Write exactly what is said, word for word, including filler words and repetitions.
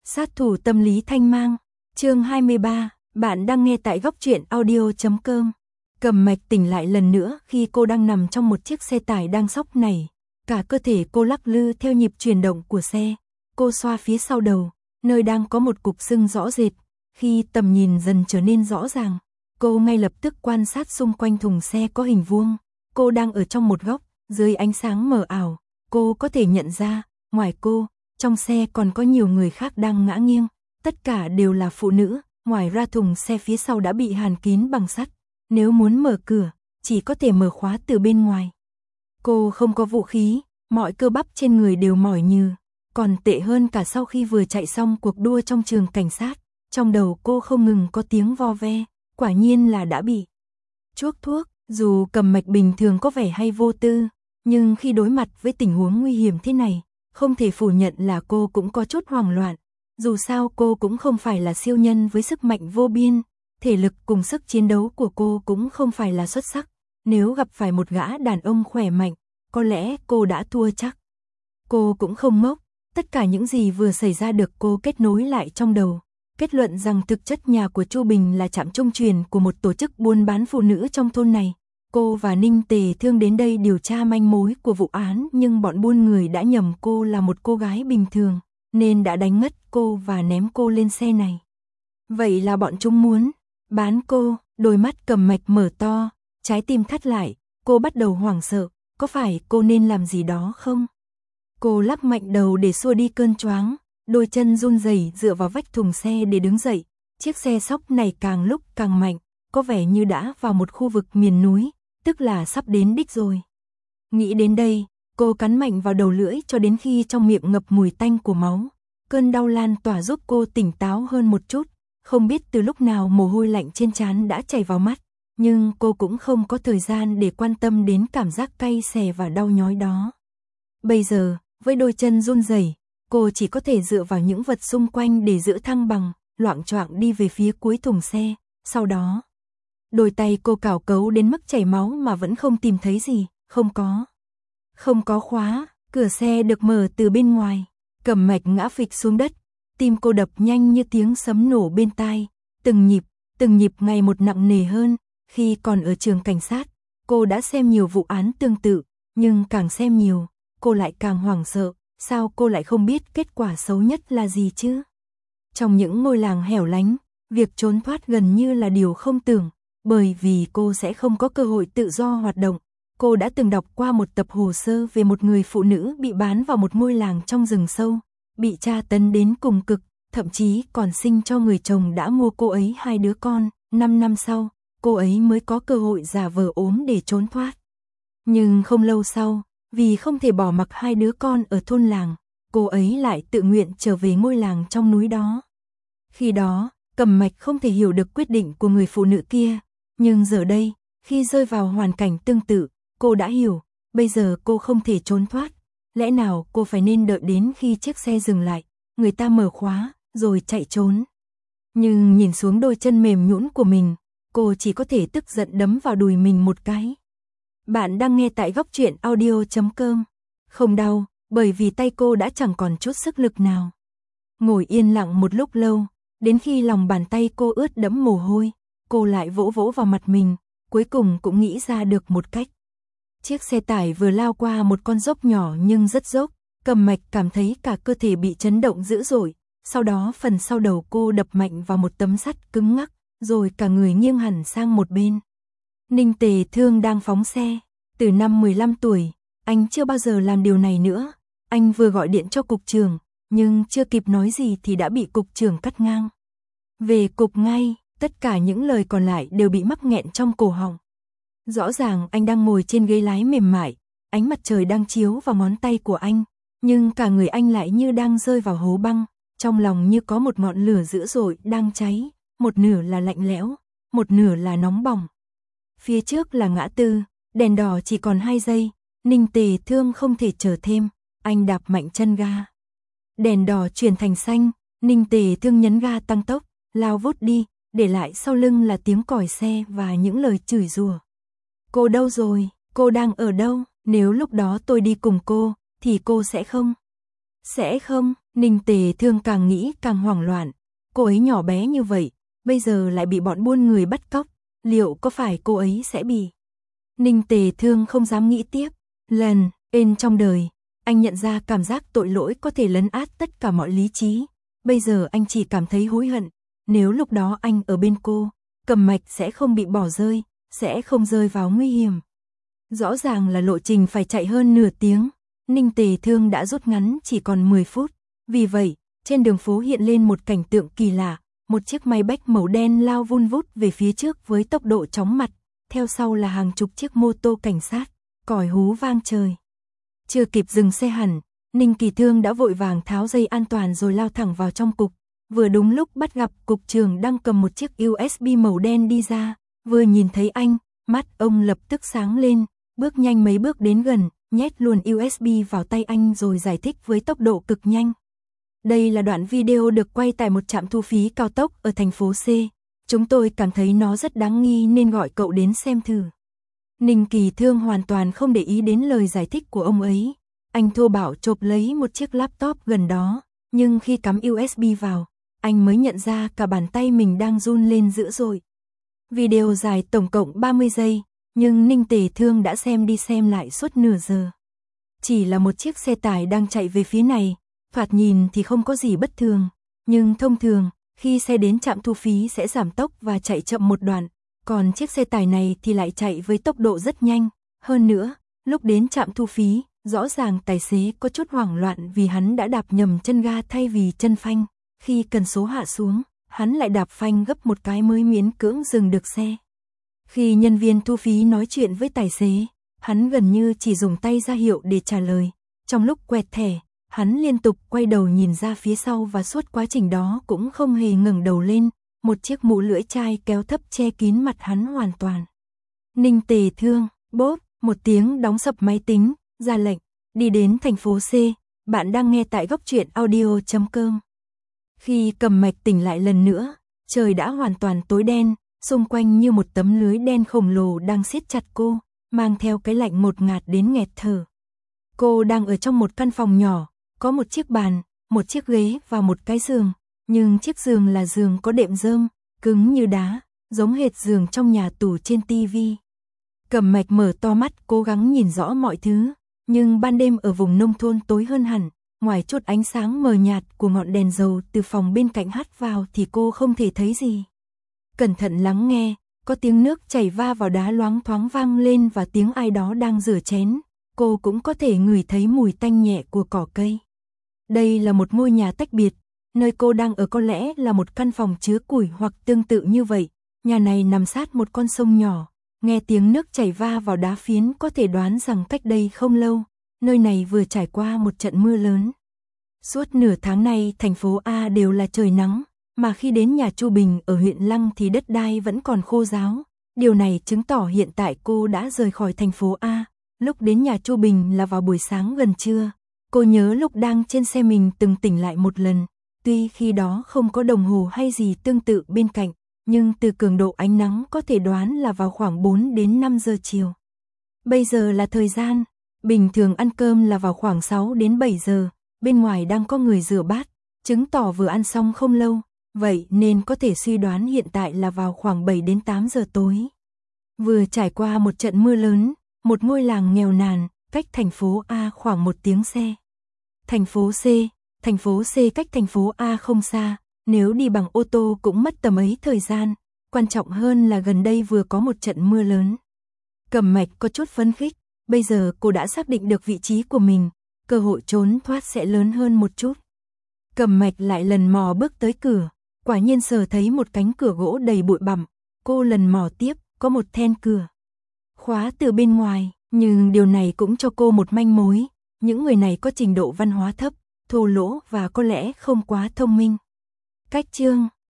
Sát thủ tâm lý thanh mang, chương hai mươi ba, bạn đang nghe tại góc truyện audio chấm com. Cầm Mạch tỉnh lại lần nữa khi cô đang nằm trong một chiếc xe tải đang xóc nảy. Cả cơ thể cô lắc lư theo nhịp chuyển động của xe. Cô xoa phía sau đầu, nơi đang có một cục sưng rõ rệt. Khi tầm nhìn dần trở nên rõ ràng, cô ngay lập tức quan sát xung quanh thùng xe có hình vuông. Cô đang ở trong một góc, dưới ánh sáng mờ ảo. Cô có thể nhận ra, ngoài cô, trong xe còn có nhiều người khác đang ngã nghiêng. Tất cả đều là phụ nữ, ngoài ra thùng xe phía sau đã bị hàn kín bằng sắt. Nếu muốn mở cửa, chỉ có thể mở khóa từ bên ngoài. Cô không có vũ khí, mọi cơ bắp trên người đều mỏi nhừ. Còn tệ hơn cả sau khi vừa chạy xong cuộc đua trong trường cảnh sát, trong đầu cô không ngừng có tiếng vo ve, quả nhiên là đã bị chuốc thuốc. Dù Cầm Mạch bình thường có vẻ hay vô tư, nhưng khi đối mặt với tình huống nguy hiểm thế này, không thể phủ nhận là cô cũng có chút hoảng loạn. Dù sao cô cũng không phải là siêu nhân với sức mạnh vô biên, thể lực cùng sức chiến đấu của cô cũng không phải là xuất sắc. Nếu gặp phải một gã đàn ông khỏe mạnh, có lẽ cô đã thua chắc. Cô cũng không ngốc, tất cả những gì vừa xảy ra được cô kết nối lại trong đầu. Kết luận rằng thực chất nhà của Chu Bình là trạm trung truyền của một tổ chức buôn bán phụ nữ trong thôn này. Cô và Ninh Tề Thương đến đây điều tra manh mối của vụ án, nhưng bọn buôn người đã nhầm cô là một cô gái bình thường, nên đã đánh ngất cô và ném cô lên xe này. Vậy là bọn chúng muốn bán cô. Đôi mắt Cầm Mạch mở to, trái tim thắt lại, cô bắt đầu hoảng sợ, có phải cô nên làm gì đó không? Cô lắc mạnh đầu để xua đi cơn choáng, đôi chân run rẩy dựa vào vách thùng xe để đứng dậy. Chiếc xe xóc này càng lúc càng mạnh, có vẻ như đã vào một khu vực miền núi, tức là sắp đến đích rồi. Nghĩ đến đây, cô cắn mạnh vào đầu lưỡi cho đến khi trong miệng ngập mùi tanh của máu. Cơn đau lan tỏa giúp cô tỉnh táo hơn một chút, không biết từ lúc nào mồ hôi lạnh trên trán đã chảy vào mắt, nhưng cô cũng không có thời gian để quan tâm đến cảm giác cay xè và đau nhói đó. Bây giờ, với đôi chân run rẩy, cô chỉ có thể dựa vào những vật xung quanh để giữ thăng bằng, loạng choạng đi về phía cuối thùng xe. Sau đó, đôi tay cô cào cấu đến mức chảy máu mà vẫn không tìm thấy gì. Không có. Không có khóa, cửa xe được mở từ bên ngoài. Cầm Mạch ngã phịch xuống đất, tim cô đập nhanh như tiếng sấm nổ bên tai, từng nhịp, từng nhịp ngày một nặng nề hơn. Khi còn ở trường cảnh sát, cô đã xem nhiều vụ án tương tự, nhưng càng xem nhiều, cô lại càng hoảng sợ. Sao cô lại không biết kết quả xấu nhất là gì chứ? Trong những ngôi làng hẻo lánh, việc trốn thoát gần như là điều không tưởng, bởi vì cô sẽ không có cơ hội tự do hoạt động. Cô đã từng đọc qua một tập hồ sơ về một người phụ nữ bị bán vào một ngôi làng trong rừng sâu, bị tra tấn đến cùng cực, thậm chí còn sinh cho người chồng đã mua cô ấy hai đứa con. Năm năm sau, cô ấy mới có cơ hội giả vờ ốm để trốn thoát. Nhưng không lâu sau, vì không thể bỏ mặc hai đứa con ở thôn làng, cô ấy lại tự nguyện trở về ngôi làng trong núi đó. Khi đó, Cầm Mạch không thể hiểu được quyết định của người phụ nữ kia, nhưng giờ đây, khi rơi vào hoàn cảnh tương tự, cô đã hiểu, bây giờ cô không thể trốn thoát. Lẽ nào cô phải nên đợi đến khi chiếc xe dừng lại, người ta mở khóa, rồi chạy trốn. Nhưng nhìn xuống đôi chân mềm nhũn của mình, cô chỉ có thể tức giận đấm vào đùi mình một cái. Bạn đang nghe tại góc truyện audio chấm com. Không đau, bởi vì tay cô đã chẳng còn chút sức lực nào. Ngồi yên lặng một lúc lâu, đến khi lòng bàn tay cô ướt đẫm mồ hôi, cô lại vỗ vỗ vào mặt mình, cuối cùng cũng nghĩ ra được một cách. Chiếc xe tải vừa lao qua một con dốc nhỏ nhưng rất dốc, Cầm Mạch cảm thấy cả cơ thể bị chấn động dữ dội, sau đó phần sau đầu cô đập mạnh vào một tấm sắt cứng ngắc, rồi cả người nghiêng hẳn sang một bên. Ninh Tề Thương đang phóng xe, từ năm mười lăm tuổi, anh chưa bao giờ làm điều này nữa. Anh vừa gọi điện cho cục trưởng, nhưng chưa kịp nói gì thì đã bị cục trưởng cắt ngang. Về cục ngay, tất cả những lời còn lại đều bị mắc nghẹn trong cổ họng. Rõ ràng anh đang ngồi trên ghế lái mềm mại, ánh mặt trời đang chiếu vào ngón tay của anh, nhưng cả người anh lại như đang rơi vào hố băng, trong lòng như có một ngọn lửa dữ dội đang cháy, một nửa là lạnh lẽo, một nửa là nóng bỏng. Phía trước là ngã tư, đèn đỏ chỉ còn hai giây, Ninh Tề Thương không thể chờ thêm, anh đạp mạnh chân ga. Đèn đỏ chuyển thành xanh, Ninh Tề Thương nhấn ga tăng tốc, lao vút đi, để lại sau lưng là tiếng còi xe và những lời chửi rủa. Cô đâu rồi? Cô đang ở đâu? Nếu lúc đó tôi đi cùng cô, thì cô sẽ không Sẽ không, Ninh Tề Thương càng nghĩ càng hoảng loạn. Cô ấy nhỏ bé như vậy, bây giờ lại bị bọn buôn người bắt cóc, liệu có phải cô ấy sẽ bị... Ninh Tề Thương không dám nghĩ tiếp. Lần, ên trong đời, anh nhận ra cảm giác tội lỗi có thể lấn át tất cả mọi lý trí. Bây giờ anh chỉ cảm thấy hối hận. Nếu lúc đó anh ở bên cô, Cầm Mạch sẽ không bị bỏ rơi, sẽ không rơi vào nguy hiểm. Rõ ràng là lộ trình phải chạy hơn nửa tiếng. Ninh Tề Thương đã rút ngắn chỉ còn mười phút. Vì vậy, trên đường phố hiện lên một cảnh tượng kỳ lạ. Một chiếc máy bách màu đen lao vun vút về phía trước với tốc độ chóng mặt. Theo sau là hàng chục chiếc mô tô cảnh sát, còi hú vang trời. Chưa kịp dừng xe hẳn, Ninh Kỳ Thương đã vội vàng tháo dây an toàn rồi lao thẳng vào trong cục. Vừa đúng lúc bắt gặp cục trưởng đang cầm một chiếc u ét bê màu đen đi ra. Vừa nhìn thấy anh, mắt ông lập tức sáng lên, bước nhanh mấy bước đến gần, nhét luôn u ét bê vào tay anh rồi giải thích với tốc độ cực nhanh. Đây là đoạn video được quay tại một trạm thu phí cao tốc ở thành phố C. Chúng tôi cảm thấy nó rất đáng nghi nên gọi cậu đến xem thử. Ninh Kỳ Thương hoàn toàn không để ý đến lời giải thích của ông ấy. Anh thô bạo chộp lấy một chiếc laptop gần đó, nhưng khi cắm u ét bê vào, anh mới nhận ra cả bàn tay mình đang run lên dữ dội. Video dài tổng cộng ba mươi giây, nhưng Ninh Tề Thương đã xem đi xem lại suốt nửa giờ. Chỉ là một chiếc xe tải đang chạy về phía này, thoạt nhìn thì không có gì bất thường, nhưng thông thường, khi xe đến trạm thu phí sẽ giảm tốc và chạy chậm một đoạn, còn chiếc xe tải này thì lại chạy với tốc độ rất nhanh. Hơn nữa, lúc đến trạm thu phí, rõ ràng tài xế có chút hoảng loạn vì hắn đã đạp nhầm chân ga thay vì chân phanh. Khi cần số hạ xuống, hắn lại đạp phanh gấp một cái mới miễn cưỡng dừng được xe. Khi nhân viên thu phí nói chuyện với tài xế, hắn gần như chỉ dùng tay ra hiệu để trả lời. Trong lúc quẹt thẻ, hắn liên tục quay đầu nhìn ra phía sau và suốt quá trình đó cũng không hề ngẩng đầu lên, một chiếc mũ lưỡi chai kéo thấp che kín mặt hắn hoàn toàn. Ninh Tề Thương, bốp, một tiếng đóng sập máy tính, ra lệnh, đi đến thành phố C, bạn đang nghe tại góc truyện audio chấm com. Khi Cầm Mạch tỉnh lại lần nữa, trời đã hoàn toàn tối đen, xung quanh như một tấm lưới đen khổng lồ đang siết chặt cô, mang theo cái lạnh ngột ngạt đến nghẹt thở. Cô đang ở trong một căn phòng nhỏ, có một chiếc bàn, một chiếc ghế và một cái giường, nhưng chiếc giường là giường có đệm rơm, cứng như đá, giống hệt giường trong nhà tù trên tivi. Cầm Mạch mở to mắt cố gắng nhìn rõ mọi thứ, nhưng ban đêm ở vùng nông thôn tối hơn hẳn, ngoài chút ánh sáng mờ nhạt của ngọn đèn dầu từ phòng bên cạnh hắt vào thì cô không thể thấy gì. Cẩn thận lắng nghe, có tiếng nước chảy va vào đá loáng thoáng vang lên và tiếng ai đó đang rửa chén. Cô cũng có thể ngửi thấy mùi tanh nhẹ của cỏ cây. Đây là một ngôi nhà tách biệt, nơi cô đang ở có lẽ là một căn phòng chứa củi hoặc tương tự như vậy. Nhà này nằm sát một con sông nhỏ, nghe tiếng nước chảy va vào đá phiến có thể đoán rằng cách đây không lâu, nơi này vừa trải qua một trận mưa lớn. Suốt nửa tháng nay thành phố A đều là trời nắng, mà khi đến nhà Chu Bình ở huyện Lăng thì đất đai vẫn còn khô ráo. Điều này chứng tỏ hiện tại cô đã rời khỏi thành phố A. Lúc đến nhà Chu Bình là vào buổi sáng gần trưa. Cô nhớ lúc đang trên xe mình từng tỉnh lại một lần, tuy khi đó không có đồng hồ hay gì tương tự bên cạnh, nhưng từ cường độ ánh nắng có thể đoán là vào khoảng bốn đến năm giờ chiều. Bây giờ là thời gian, bình thường ăn cơm là vào khoảng sáu đến bảy giờ, bên ngoài đang có người rửa bát, chứng tỏ vừa ăn xong không lâu, vậy nên có thể suy đoán hiện tại là vào khoảng bảy đến tám giờ tối. Vừa trải qua một trận mưa lớn, một ngôi làng nghèo nàn, cách thành phố A khoảng một tiếng xe. Thành phố C, thành phố C cách thành phố A không xa, nếu đi bằng ô tô cũng mất tầm ấy thời gian, quan trọng hơn là gần đây vừa có một trận mưa lớn. Cầm Mạch có chút phấn khích, bây giờ cô đã xác định được vị trí của mình, cơ hội trốn thoát sẽ lớn hơn một chút. Cầm Mạch lại lần mò bước tới cửa, quả nhiên sờ thấy một cánh cửa gỗ đầy bụi bặm, cô lần mò tiếp, có một then cửa khóa từ bên ngoài, nhưng điều này cũng cho cô một manh mối, những người này có trình độ văn hóa thấp, thô lỗ và có lẽ không quá thông minh. Cách chương